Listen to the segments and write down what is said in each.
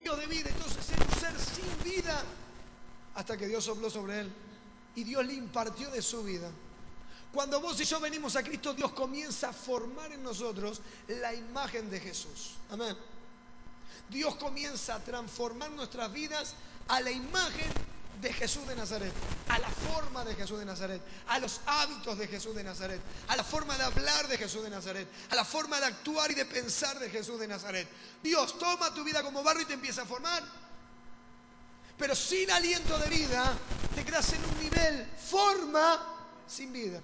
de vida. Entonces era un ser sin vida hasta que Dios sopló sobre él y Dios le impartió de su vida. Cuando vos y yo venimos a Cristo, Dios comienza a formar en nosotros la imagen de Jesús. Amén. Dios comienza a transformar nuestras vidas a la imagen de Jesús de Nazaret, a la forma de Jesús de Nazaret, a los hábitos de Jesús de Nazaret, a la forma de hablar de Jesús de Nazaret, a la forma de actuar y de pensar de Jesús de Nazaret. Dios toma tu vida como barro y te empieza a formar. Pero sin aliento de vida, te quedas en un nivel forma sin vida.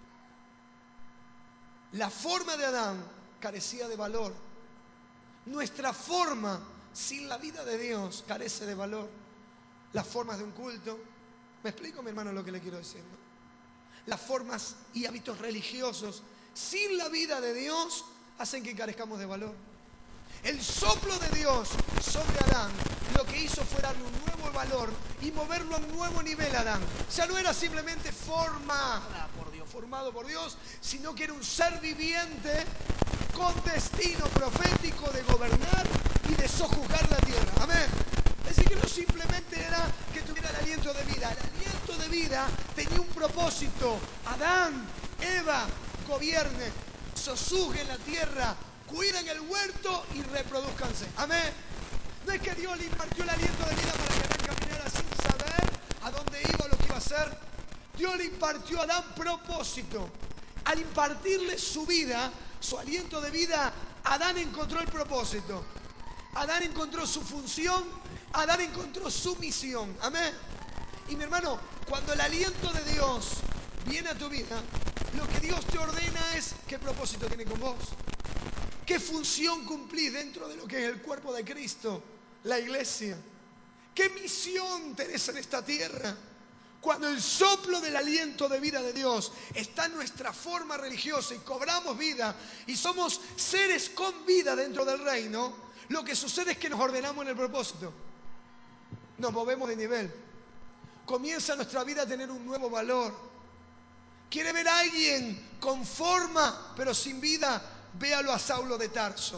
La forma de Adán carecía de valor. Nuestra forma sin la vida de Dios carece de valor. Las formas de un culto, ¿me explico, mi hermano, lo que le quiero decir, no? Las formas y hábitos religiosos sin la vida de Dios hacen que carezcamos de valor. El soplo de Dios sobre Adán lo que hizo fue darle un nuevo valor y moverlo a un nuevo nivel a Adán. Ya no era simplemente formado por Dios, sino que era un ser viviente con destino profético de gobernar y de sojuzgar la tierra. Amén. Es decir, que no simplemente era que tuviera el aliento de vida. El aliento de vida tenía un propósito. Adán, Eva, gobiernen, sojuzguen la tierra, cuiden el huerto y reproduzcanse. Amén. No es que Dios le impartió el aliento de vida para que Adán caminara sin saber a dónde iba o lo que iba a hacer. Dios le impartió a Adán propósito. Al impartirle su vida, su aliento de vida, Adán encontró el propósito. Adán encontró su función, Adán encontró su misión. Amén. Y mi hermano, cuando el aliento de Dios viene a tu vida, lo que Dios te ordena es qué propósito tiene con vos. ¿Qué función cumplís dentro de lo que es el cuerpo de Cristo, la iglesia? ¿Qué misión tenés en esta tierra? Cuando el soplo del aliento de vida de Dios está en nuestra forma religiosa y cobramos vida y somos seres con vida dentro del reino, lo que sucede es que nos ordenamos en el propósito. Nos movemos de nivel. Comienza nuestra vida a tener un nuevo valor. ¿Quiere ver a alguien con forma pero sin vida? Véalo a Saulo de Tarso.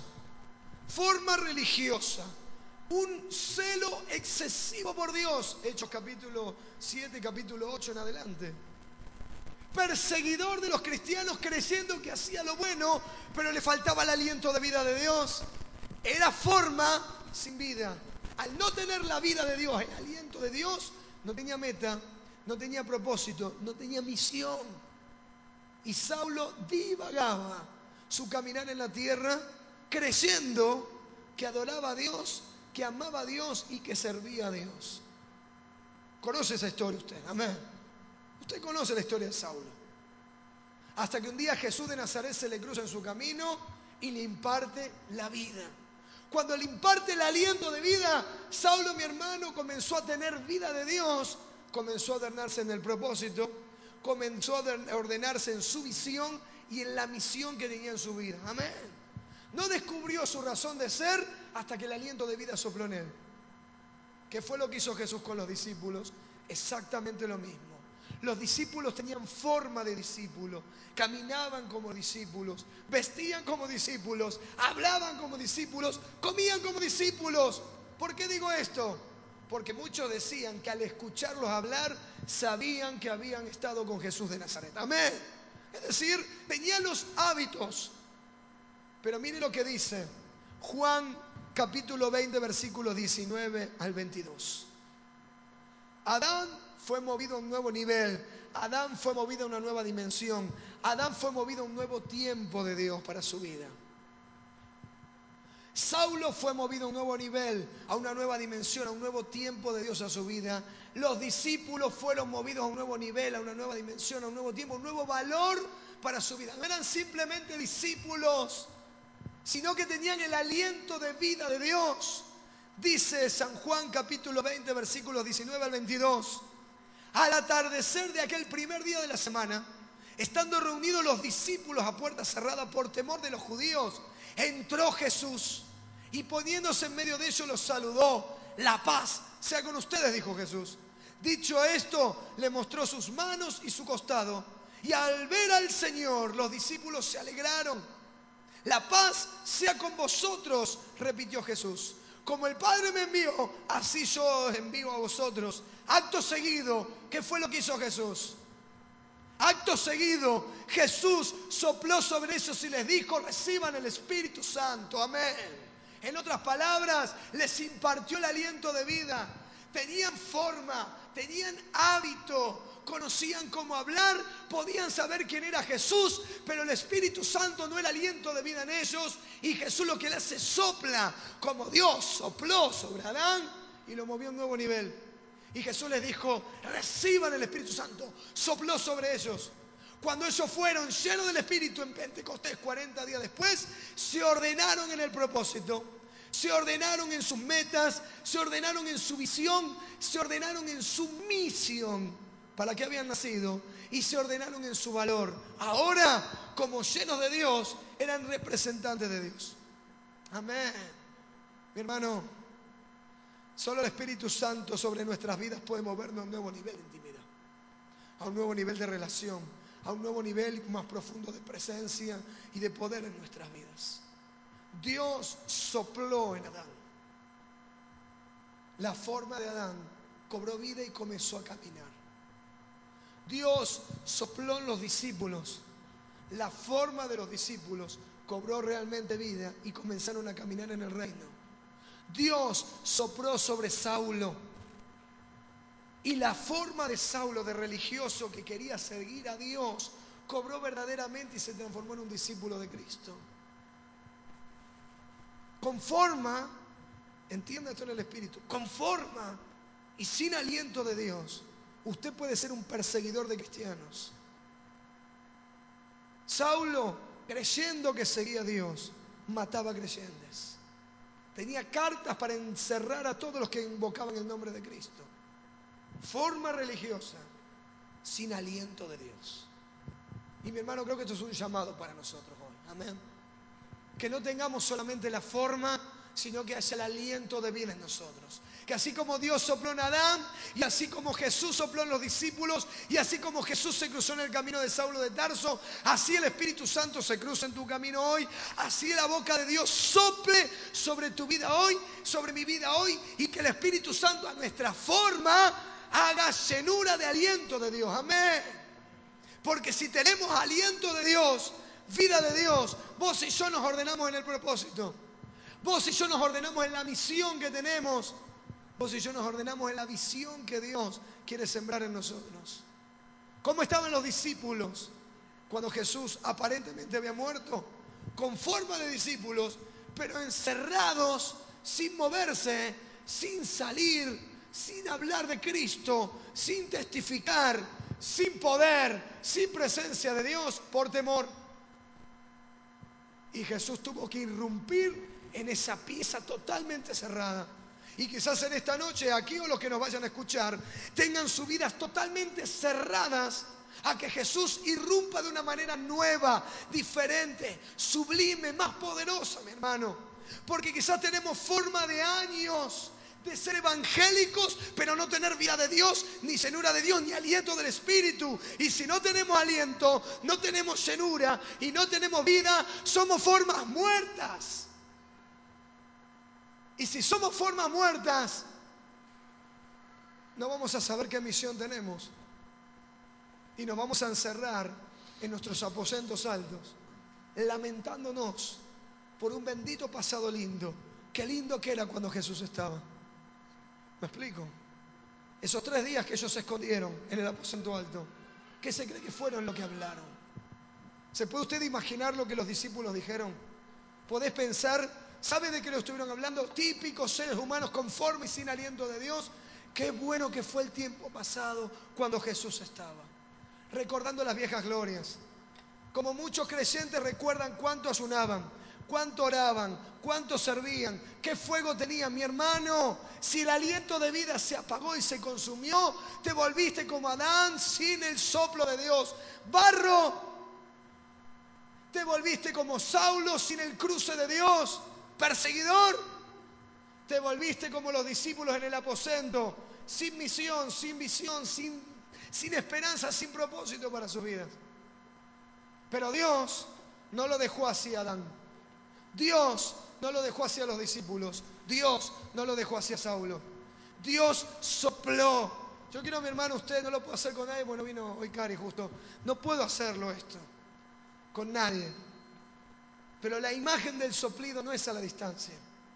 Forma religiosa. Un celo excesivo por Dios. Hechos capítulo 7, capítulo 8 en adelante. Perseguidor de los cristianos, creyendo que hacía lo bueno, pero le faltaba el aliento de vida de Dios. Era forma sin vida. Al no tener la vida de Dios, el aliento de Dios, no tenía meta, no tenía propósito, no tenía misión. Y Saulo divagaba su caminar en la tierra, creyendo que adoraba a Dios, que amaba a Dios y que servía a Dios. ¿Conoce esa historia usted? Amén. Usted conoce la historia de Saulo. Hasta que un día Jesús de Nazaret se le cruza en su camino y le imparte la vida. Cuando le imparte el aliento de vida, Saulo, mi hermano, comenzó a tener vida de Dios, comenzó a ordenarse en el propósito, comenzó a ordenarse en su visión y en la misión que tenía en su vida. Amén. No descubrió su razón de ser hasta que el aliento de vida sopló en él. ¿Qué fue lo que hizo Jesús con los discípulos? Exactamente lo mismo. Los discípulos tenían forma de discípulos, caminaban como discípulos, vestían como discípulos, hablaban como discípulos, comían como discípulos. ¿Por qué digo esto? Porque muchos decían que al escucharlos hablar sabían que habían estado con Jesús de Nazaret. Amén. Es decir, tenían los hábitos. Pero mire lo que dice Juan capítulo 20, versículos 19 al 22. Adán fue movido a un nuevo nivel. Adán fue movido a una nueva dimensión. Adán fue movido a un nuevo tiempo de Dios para su vida. Saulo fue movido a un nuevo nivel, a una nueva dimensión, a un nuevo tiempo de Dios a su vida. Los discípulos fueron movidos a un nuevo nivel, a una nueva dimensión, a un nuevo tiempo, un nuevo valor para su vida. No eran simplemente discípulos, sino que tenían el aliento de vida de Dios. Dice San Juan capítulo 20, versículos 19 al 22. Al atardecer de aquel primer día de la semana, estando reunidos los discípulos a puerta cerrada por temor de los judíos, entró Jesús y poniéndose en medio de ellos los saludó. La paz sea con ustedes, dijo Jesús. Dicho esto, le mostró sus manos y su costado. Y al ver al Señor, los discípulos se alegraron. La paz sea con vosotros, repitió Jesús. como el Padre me envió, así yo os envío a vosotros. Acto seguido, ¿qué fue lo que hizo Jesús? Acto seguido, Jesús sopló sobre ellos y les dijo: reciban el Espíritu Santo. Amén. En otras palabras, les impartió el aliento de vida. Tenían forma, tenían hábito, conocían cómo hablar, podían saber quién era Jesús, pero el Espíritu Santo no era aliento de vida en ellos. Y Jesús lo que le hace, sopla, como Dios sopló sobre Adán y lo movió a un nuevo nivel. Y Jesús les dijo: reciban el Espíritu Santo. Sopló sobre ellos. Cuando ellos fueron llenos del Espíritu en Pentecostés, 40 días después, se ordenaron en el propósito, se ordenaron en sus metas, se ordenaron en su visión, se ordenaron en su misión para que habían nacido y se ordenaron en su valor. Ahora, como llenos de Dios, eran representantes de Dios. Amén. Mi hermano, solo el Espíritu Santo sobre nuestras vidas puede movernos a un nuevo nivel de intimidad, a un nuevo nivel de relación, a un nuevo nivel más profundo de presencia y de poder en nuestras vidas. Dios sopló en Adán. La forma de Adán cobró vida y comenzó a caminar. Dios sopló en los discípulos. La forma de los discípulos cobró realmente vida y comenzaron a caminar en el reino. Dios sopló sobre Saulo y la forma de Saulo, de religioso que quería seguir a Dios, cobró verdaderamente y se transformó en un discípulo de Cristo. Con forma, entienda esto en el Espíritu, con forma y sin aliento de Dios, usted puede ser un perseguidor de cristianos. Saulo, creyendo que seguía a Dios, mataba creyentes. Tenía cartas para encerrar a todos los que invocaban el nombre de Cristo. Forma religiosa, sin aliento de Dios. Y mi hermano, creo que esto es un llamado para nosotros hoy. Amén. Que no tengamos solamente la forma, sino que haya el aliento de vida en nosotros. Que así como Dios sopló en Adán, y así como Jesús sopló en los discípulos, y así como Jesús se cruzó en el camino de Saulo de Tarso, así el Espíritu Santo se cruza en tu camino hoy. Así la boca de Dios sople sobre tu vida hoy, sobre mi vida hoy, y que el Espíritu Santo a nuestra forma haga llenura de aliento de Dios. Amén. Porque si tenemos aliento de Dios, vida de Dios, vos y yo nos ordenamos en el propósito. Vos y yo nos ordenamos en la misión que tenemos. Vos y yo nos ordenamos en la visión que Dios quiere sembrar en nosotros. ¿Cómo estaban los discípulos cuando Jesús aparentemente había muerto? Con forma de discípulos, pero encerrados, sin moverse, sin salir, sin hablar de Cristo, sin testificar, sin poder, sin presencia de Dios, por temor. Y Jesús tuvo que irrumpir en esa pieza totalmente cerrada. Y quizás en esta noche, aquí o los que nos vayan a escuchar, tengan sus vidas totalmente cerradas a que Jesús irrumpa de una manera nueva, diferente, sublime, más poderosa, mi hermano. Porque quizás tenemos forma de años de ser evangélicos, pero no tener vida de Dios, ni llenura de Dios, ni aliento del Espíritu. Y si no tenemos aliento, no tenemos llenura y no tenemos vida, somos formas muertas. Y si somos formas muertas, no vamos a saber qué misión tenemos. Y nos vamos a encerrar en nuestros aposentos altos, lamentándonos por un bendito pasado lindo. Qué lindo que era cuando Jesús estaba. ¿Me explico? Esos 3 días que ellos se escondieron en el aposento alto, ¿qué se cree que fueron lo que hablaron? ¿Se puede usted imaginar lo que los discípulos dijeron? ¿Podés pensar? ¿Sabe de qué lo estuvieron hablando? Típicos seres humanos conformes y sin aliento de Dios. Qué bueno que fue el tiempo pasado cuando Jesús estaba. Recordando las viejas glorias. Como muchos creyentes recuerdan cuánto ayunaban, cuánto oraban, cuánto servían, qué fuego tenían. Mi hermano, si el aliento de vida se apagó y se consumió, te volviste como Adán sin el soplo de Dios. Barro. Te volviste como Saulo sin el cruce de Dios. Perseguidor. Te volviste como los discípulos en el aposento, sin misión, sin visión, sin esperanza, sin propósito para sus vidas. Pero Dios no lo dejó así a Adán. Dios no lo dejó así a los discípulos. Dios no lo dejó así a Saulo. Dios sopló. Yo quiero, mi hermano, usted no lo puedo hacer con nadie. Bueno, vino hoy Cari justo. No puedo hacerlo esto con nadie. Pero la imagen del soplido no es a la distancia.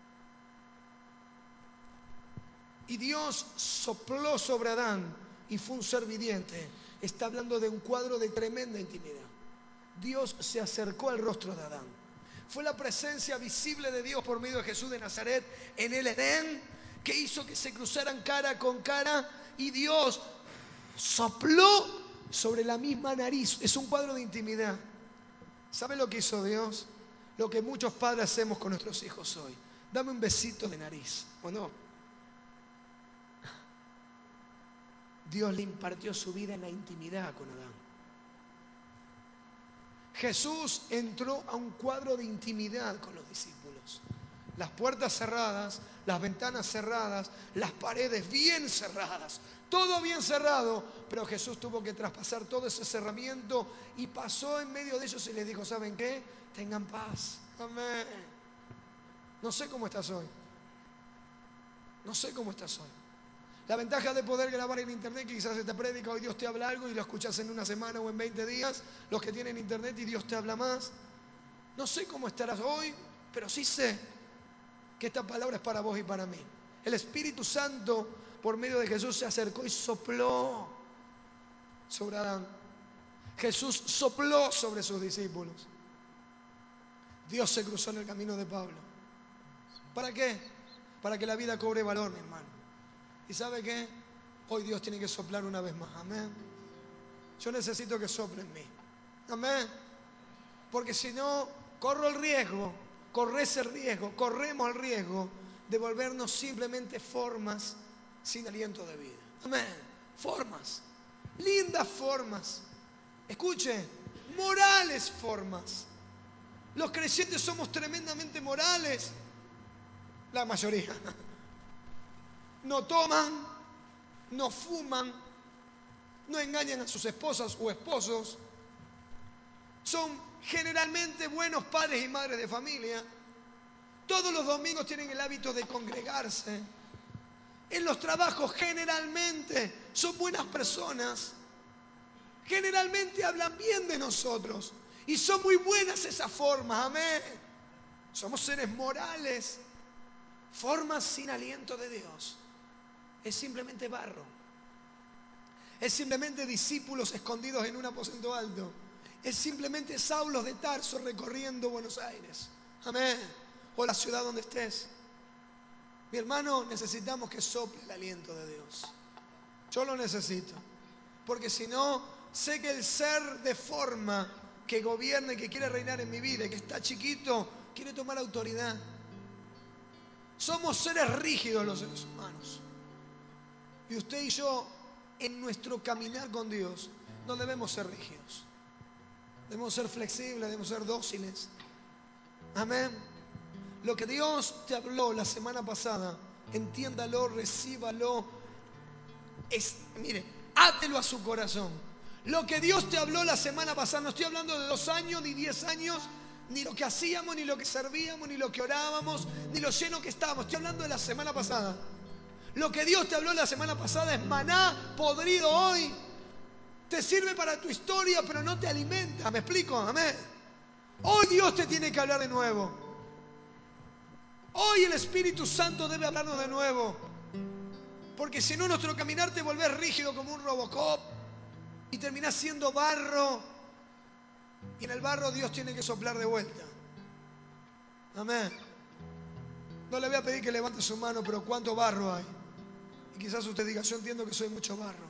Y Dios sopló sobre Adán y fue un ser viviente. Está hablando de un cuadro de tremenda intimidad. Dios se acercó al rostro de Adán. Fue la presencia visible de Dios por medio de Jesús de Nazaret en el Edén que hizo que se cruzaran cara con cara y Dios sopló sobre la misma nariz. Es un cuadro de intimidad. ¿Sabe lo que hizo Dios? Lo que muchos padres hacemos con nuestros hijos hoy. Dame un besito de nariz, ¿o no? Dios le impartió su vida en la intimidad con Adán. Jesús entró a un cuadro de intimidad con los discípulos. Las puertas cerradas, las ventanas cerradas, las paredes bien cerradas, todo bien cerrado, pero Jesús tuvo que traspasar todo ese cerramiento y pasó en medio de ellos y les dijo, ¿saben qué? Tengan paz. Amén. No sé cómo estás hoy. No sé cómo estás hoy. La ventaja de poder grabar en internet, que quizás esta prédica hoy Dios te habla algo y lo escuchas en una semana o en 20 días, los que tienen internet y Dios te habla más. No sé cómo estarás hoy, pero sí sé que esta palabra es para vos y para mí. El Espíritu Santo, por medio de Jesús, se acercó y sopló sobre Adán. Jesús sopló sobre sus discípulos. Dios se cruzó en el camino de Pablo. ¿Para qué? Para que la vida cobre valor, mi hermano. ¿Y sabe qué? Hoy Dios tiene que soplar una vez más. Amén. Yo necesito que sople en mí. Amén. Porque si no, corro el riesgo, corres el riesgo, corremos el riesgo de volvernos simplemente formas sin aliento de vida. Amén. Formas. Lindas formas. Escuche, morales formas. Los creyentes somos tremendamente morales. La mayoría. No toman, no fuman, no engañan a sus esposas o esposos. Son generalmente buenos padres y madres de familia. Todos los domingos tienen el hábito de congregarse. En los trabajos generalmente son buenas personas. Generalmente hablan bien de nosotros. Y son muy buenas esas formas, amén. Somos seres morales. Formas sin aliento de Dios. Es simplemente barro. Es simplemente discípulos escondidos en un aposento alto. Es simplemente Saulos de Tarso recorriendo Buenos Aires. Amén. O la ciudad donde estés. Mi hermano, necesitamos que sople el aliento de Dios. Yo lo necesito. Porque si no, sé que el ser de forma que gobierna y que quiere reinar en mi vida y que está chiquito, quiere tomar autoridad. Somos seres rígidos los seres humanos. Y usted y yo, en nuestro caminar con Dios, no debemos ser rígidos. Debemos ser flexibles, debemos ser dóciles. Amén. Lo que Dios te habló la semana pasada, entiéndalo, recíbalo. Mire, átelo a su corazón. Lo que Dios te habló la semana pasada, no estoy hablando de 2 años, ni 10 años, ni lo que hacíamos, ni lo que servíamos, ni lo que orábamos, ni lo lleno que estábamos. Estoy hablando de la semana pasada. Lo que Dios te habló la semana pasada es maná podrido hoy. Te sirve para tu historia, pero no te alimenta. ¿Me explico? Amén. Hoy Dios te tiene que hablar de nuevo. Hoy el Espíritu Santo debe hablarnos de nuevo. Porque si no, nuestro caminar te volvés rígido como un Robocop y terminás siendo barro. Y en el barro Dios tiene que soplar de vuelta. Amén. No le voy a pedir que levante su mano, pero ¿cuánto barro hay? Y quizás usted diga, yo entiendo que soy mucho barro.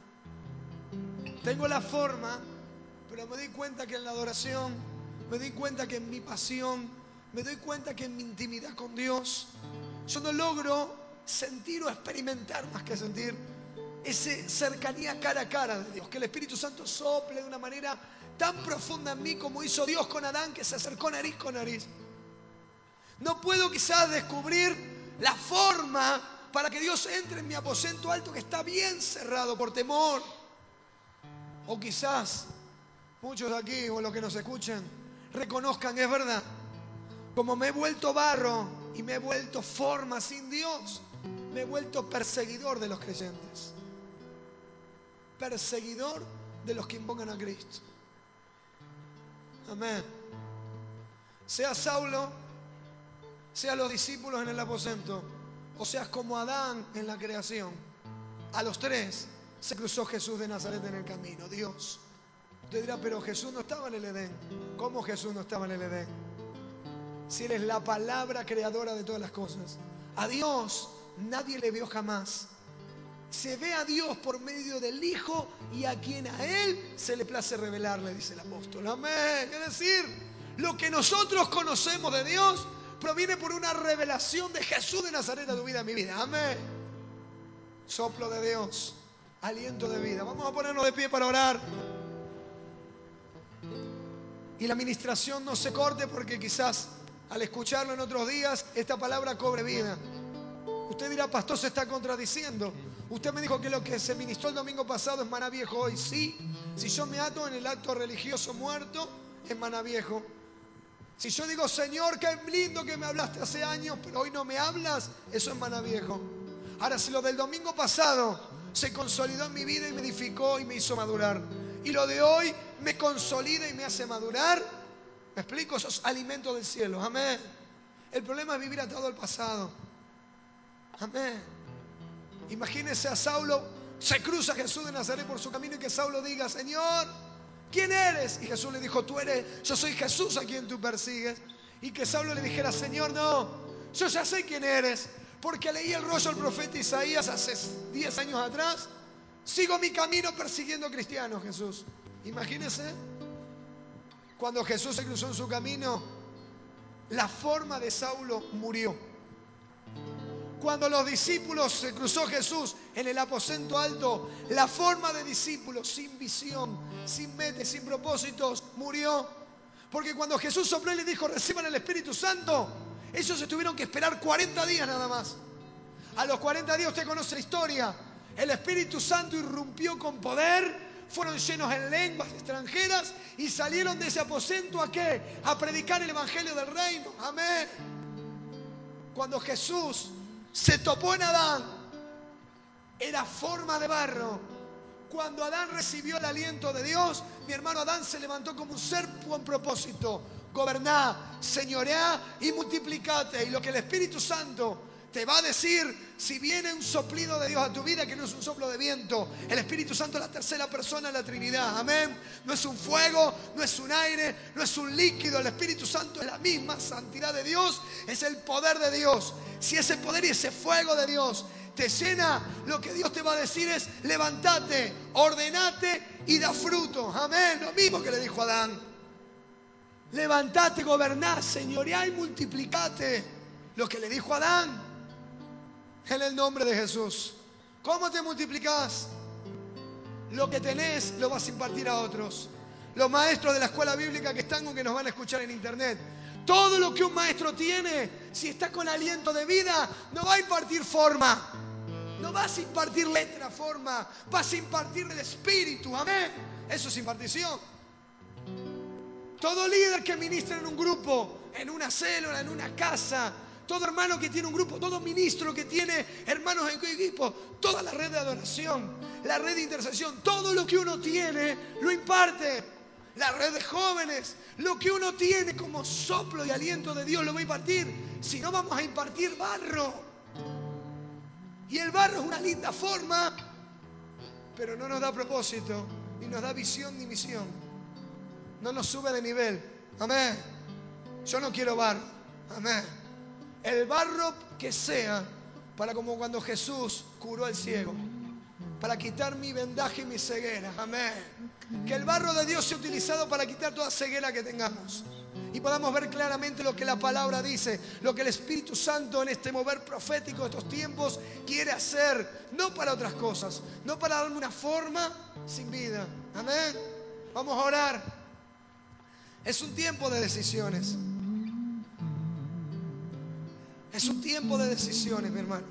Tengo la forma, pero me doy cuenta que en la adoración, me doy cuenta que en mi pasión, me doy cuenta que en mi intimidad con Dios, yo no logro sentir o experimentar más que sentir esa cercanía cara a cara de Dios. Que el Espíritu Santo sople de una manera tan profunda en mí como hizo Dios con Adán, que se acercó nariz con nariz. No puedo quizás descubrir la forma para que Dios entre en mi aposento alto que está bien cerrado por temor. O quizás muchos de aquí o los que nos escuchen reconozcan, es verdad, como me he vuelto barro, y me he vuelto forma sin Dios. Me he vuelto perseguidor de los creyentes. Perseguidor de los que invocan a Cristo. Amén. Sea Saulo, sea los discípulos en el aposento, o seas como Adán en la creación, a los tres se cruzó Jesús de Nazaret en el camino. Dios. Usted dirá, pero Jesús no estaba en el Edén. ¿Cómo Jesús no estaba en el Edén? Si Él es la palabra creadora de todas las cosas. A Dios nadie le vio jamás. Se ve a Dios por medio del Hijo y a quien a Él se le place revelarle, dice el apóstol. Amén. Es decir, lo que nosotros conocemos de Dios proviene por una revelación de Jesús de Nazaret a tu vida, a mi vida. Amén. Soplo de Dios, aliento de vida. Vamos a ponernos de pie para orar. Y la administración no se corte porque quizás al escucharlo en otros días esta palabra cobre vida. Usted dirá, pastor, se está contradiciendo. Usted me dijo que lo que se ministró el domingo pasado es maná viejo hoy. Sí, si yo me ato en el acto religioso muerto, es maná viejo. Si yo digo, Señor, qué lindo que me hablaste hace años, pero hoy no me hablas, eso es maná viejo. Ahora, si lo del domingo pasado se consolidó en mi vida y me edificó y me hizo madurar, y lo de hoy me consolida y me hace madurar, ¿me explico? Eso es alimento del cielo. Amén. El problema es vivir atado al pasado. Amén. Imagínese a Saulo, se cruza Jesús de Nazaret por su camino y que Saulo diga, Señor, ¿quién eres? Y Jesús le dijo, yo soy Jesús a quien tú persigues. Y que Saulo le dijera, Señor, no, yo ya sé quién eres, porque leí el rollo del profeta Isaías hace 10 años atrás. Sigo mi camino persiguiendo cristianos, Jesús. Imagínese, cuando Jesús se cruzó en su camino, la forma de Saulo murió. Cuando los discípulos se cruzó Jesús en el aposento alto, la forma de discípulos sin visión, sin meta, sin propósitos, murió. Porque cuando Jesús sopló y les dijo, reciban el Espíritu Santo, ellos se tuvieron que esperar 40 días nada más. A los 40 días usted conoce la historia. El Espíritu Santo irrumpió con poder, fueron llenos en lenguas extranjeras y salieron de ese aposento ¿a qué? A predicar el Evangelio del Reino. Amén. Cuando Jesús se topó en Adán, era forma de barro. Cuando Adán recibió el aliento de Dios, mi hermano, Adán se levantó como un ser con propósito. Goberná, señoreá y multiplicate. Y lo que el Espíritu Santo te va a decir, si viene un soplido de Dios a tu vida, que no es un soplo de viento. El Espíritu Santo es la tercera persona de la Trinidad. Amén. No es un fuego, no es un aire, no es un líquido. El Espíritu Santo es la misma santidad de Dios, es el poder de Dios. Si ese poder y ese fuego de Dios te llena, lo que Dios te va a decir es, levántate, ordenate y da fruto. Amén. Lo mismo que le dijo a Adán. Levantate, goberná, señoreá y multiplicate. Lo que le dijo a Adán. En el nombre de Jesús. ¿Cómo te multiplicás? Lo que tenés lo vas a impartir a otros. Los maestros de la escuela bíblica que están o que nos van a escuchar en internet. Todo lo que un maestro tiene, si está con aliento de vida, no va a impartir forma. No vas a impartir letra, forma. Vas a impartir el espíritu. Amén. Eso es impartición. Todo líder que ministra en un grupo, en una célula, en una casa, todo hermano que tiene un grupo, todo ministro que tiene hermanos en equipo, toda la red de adoración, la red de intercesión, todo lo que uno tiene lo imparte. La red de jóvenes, lo que uno tiene como soplo y aliento de Dios lo va a impartir. Si no, vamos a impartir barro. Y el barro es una linda forma, pero no nos da propósito, ni nos da visión ni misión. No nos sube de nivel. Amén. Yo no quiero barro. Amén. El barro que sea para como cuando Jesús curó al ciego, para quitar mi vendaje y mi ceguera. Amén. Que el barro de Dios sea utilizado para quitar toda ceguera que tengamos y podamos ver claramente lo que la palabra dice, lo que el Espíritu Santo en este mover profético de estos tiempos quiere hacer, no para otras cosas, no para darme una forma sin vida. Amén. Vamos a orar. Es un tiempo de decisiones. Es un tiempo de decisiones, mi hermano.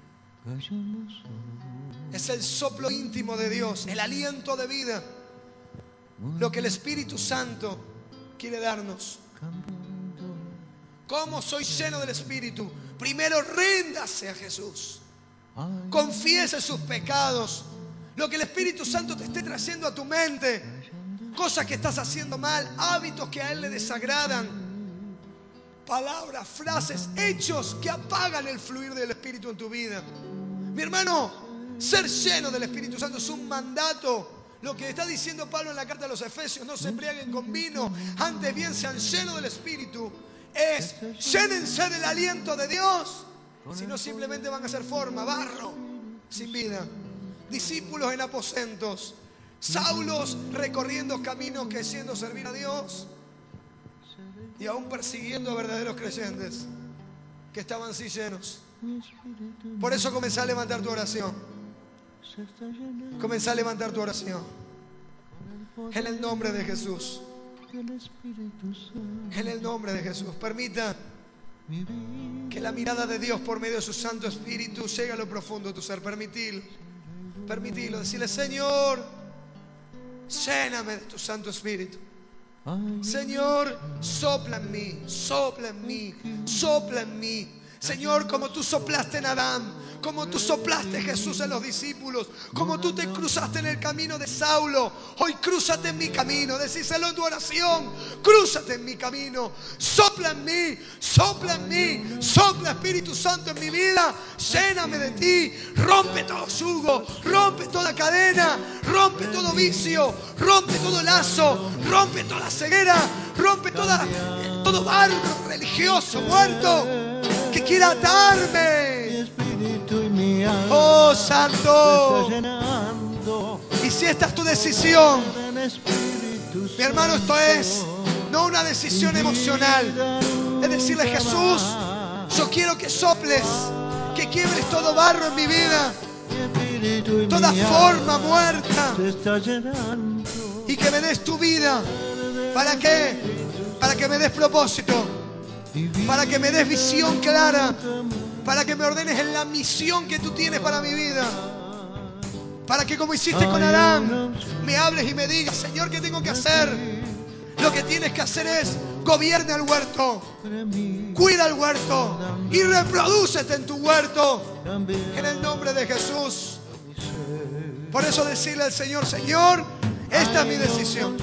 Es el soplo íntimo de Dios, el aliento de vida, lo que el Espíritu Santo quiere darnos. ¿Cómo soy lleno del Espíritu? Primero ríndase a Jesús. Confiese sus pecados. Lo que el Espíritu Santo te esté trayendo a tu mente. Cosas que estás haciendo mal. Hábitos que a Él le desagradan. Palabras, frases, hechos que apagan el fluir del Espíritu en tu vida. Mi hermano, ser lleno del Espíritu Santo es un mandato. Lo que está diciendo Pablo en la carta a los Efesios, no se embriaguen con vino, antes bien sean llenos del Espíritu. Es, llénense del aliento de Dios. Si no, simplemente van a ser forma, barro, sin vida. Discípulos en aposentos, Saulos recorriendo caminos que siendo servir a Dios y aún persiguiendo a verdaderos creyentes que estaban así llenos. Por eso comencé a levantar tu oración. Comencé a levantar tu oración. En el nombre de Jesús. En el nombre de Jesús. Permita que la mirada de Dios por medio de su Santo Espíritu llegue a lo profundo de tu ser. Permitilo. Decirle: Señor, lléname de tu Santo Espíritu. Señor, sopla en mí, sopla en mí, sopla en mí. Señor, como tú soplaste en Adán, como tú soplaste, Jesús, en los discípulos, como tú te cruzaste en el camino de Saulo, hoy crúzate en mi camino. Decíselo en tu oración: crúzate en mi camino, sopla en mí, sopla en mí, sopla, Espíritu Santo, en mi vida. Lléname de ti, rompe todo yugo, rompe toda cadena, rompe todo vicio, rompe todo lazo, rompe toda ceguera, rompe todo barro religioso muerto que quiera atarme. Oh, Santo. Y si esta es tu decisión, mi hermano, esto es no una decisión emocional. Es decirle: Jesús, yo quiero que soples, que quiebres todo barro en mi vida, toda forma muerta, y que me des tu vida. ¿Para qué? Para que me des propósito, para que me des visión clara, para que me ordenes en la misión que tú tienes para mi vida, para que, como hiciste con Adán, me hables y me digas: Señor, ¿qué tengo que hacer? Lo que tienes que hacer es: gobierna el huerto, cuida el huerto y reprodúcete en tu huerto, en el nombre de Jesús. Por eso decirle al Señor: Señor, esta es mi decisión.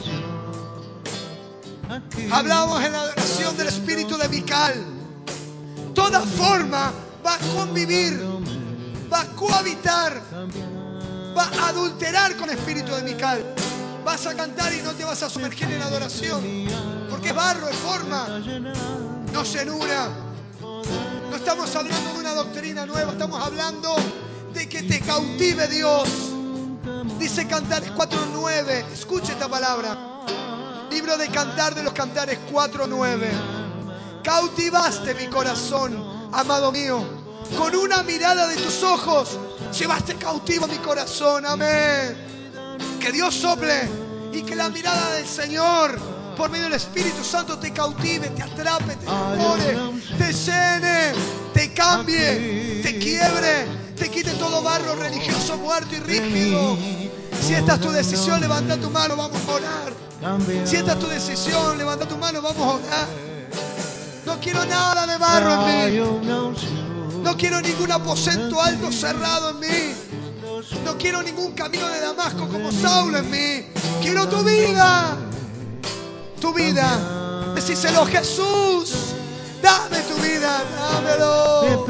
Hablamos en la adoración del espíritu de Mical. Toda forma va a convivir, va a cohabitar, va a adulterar con el espíritu de Mical. Vas a cantar y no te vas a sumergir en adoración, porque es barro, es forma, no llenura. No estamos hablando de una doctrina nueva, estamos hablando de que te cautive Dios. Dice Cantares 4:9. Escuche esta palabra. Libro de Cantar de los Cantares 4:9. Cautivaste mi corazón, amado mío. Con una mirada de tus ojos llevaste cautivo mi corazón. Amén. Que Dios sople y que la mirada del Señor por medio del Espíritu Santo te cautive, te atrape, te enamore, te llene, te cambie, te quiebre, te quite todo barro religioso muerto y rígido. Si esta es tu decisión, levanta tu mano, vamos a orar. Si esta es tu decisión, levanta tu mano, vamos a orar. No quiero nada de barro en mí. No quiero ningún aposento alto cerrado en mí. No quiero ningún camino de Damasco como Saulo en mí. Quiero tu vida. Tu vida. Decíselo: Jesús, dame tu vida, dámelo.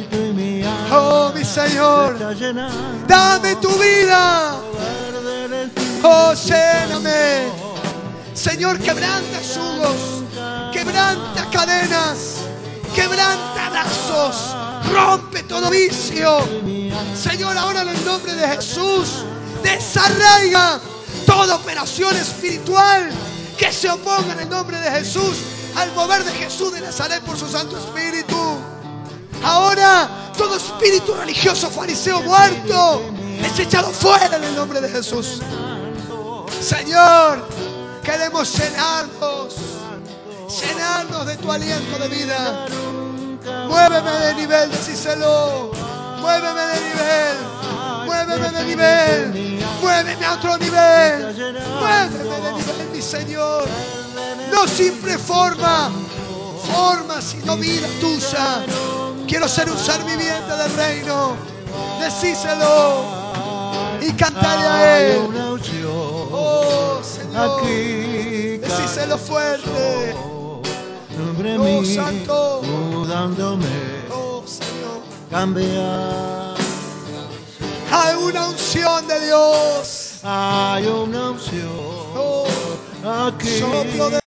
Oh, mi Señor, dame tu vida. Oh, lléname. Señor, quebranta yugos, quebranta cadenas, quebranta lazos, rompe todo vicio. Señor, ahora en el nombre de Jesús, desarraiga toda operación espiritual que se oponga en el nombre de Jesús al mover de Jesús de Nazaret por su Santo Espíritu. Ahora todo espíritu religioso fariseo muerto es echado fuera en el nombre de Jesús. Señor, queremos llenarnos de tu aliento de vida. Muéveme de nivel, decíselo. Muéveme de nivel, muéveme de nivel, muéveme a otro nivel, muéveme de nivel, mi Señor. No simple forma, forma, sino vida tuya. Quiero ser un ser viviente del reino. Decíselo y cantale a Él. Oh, Señor, decíselo fuerte. Oh, Santo. Oh, Señor. Hay una unción de Dios. Hay una unción Oh, aquí. soplo de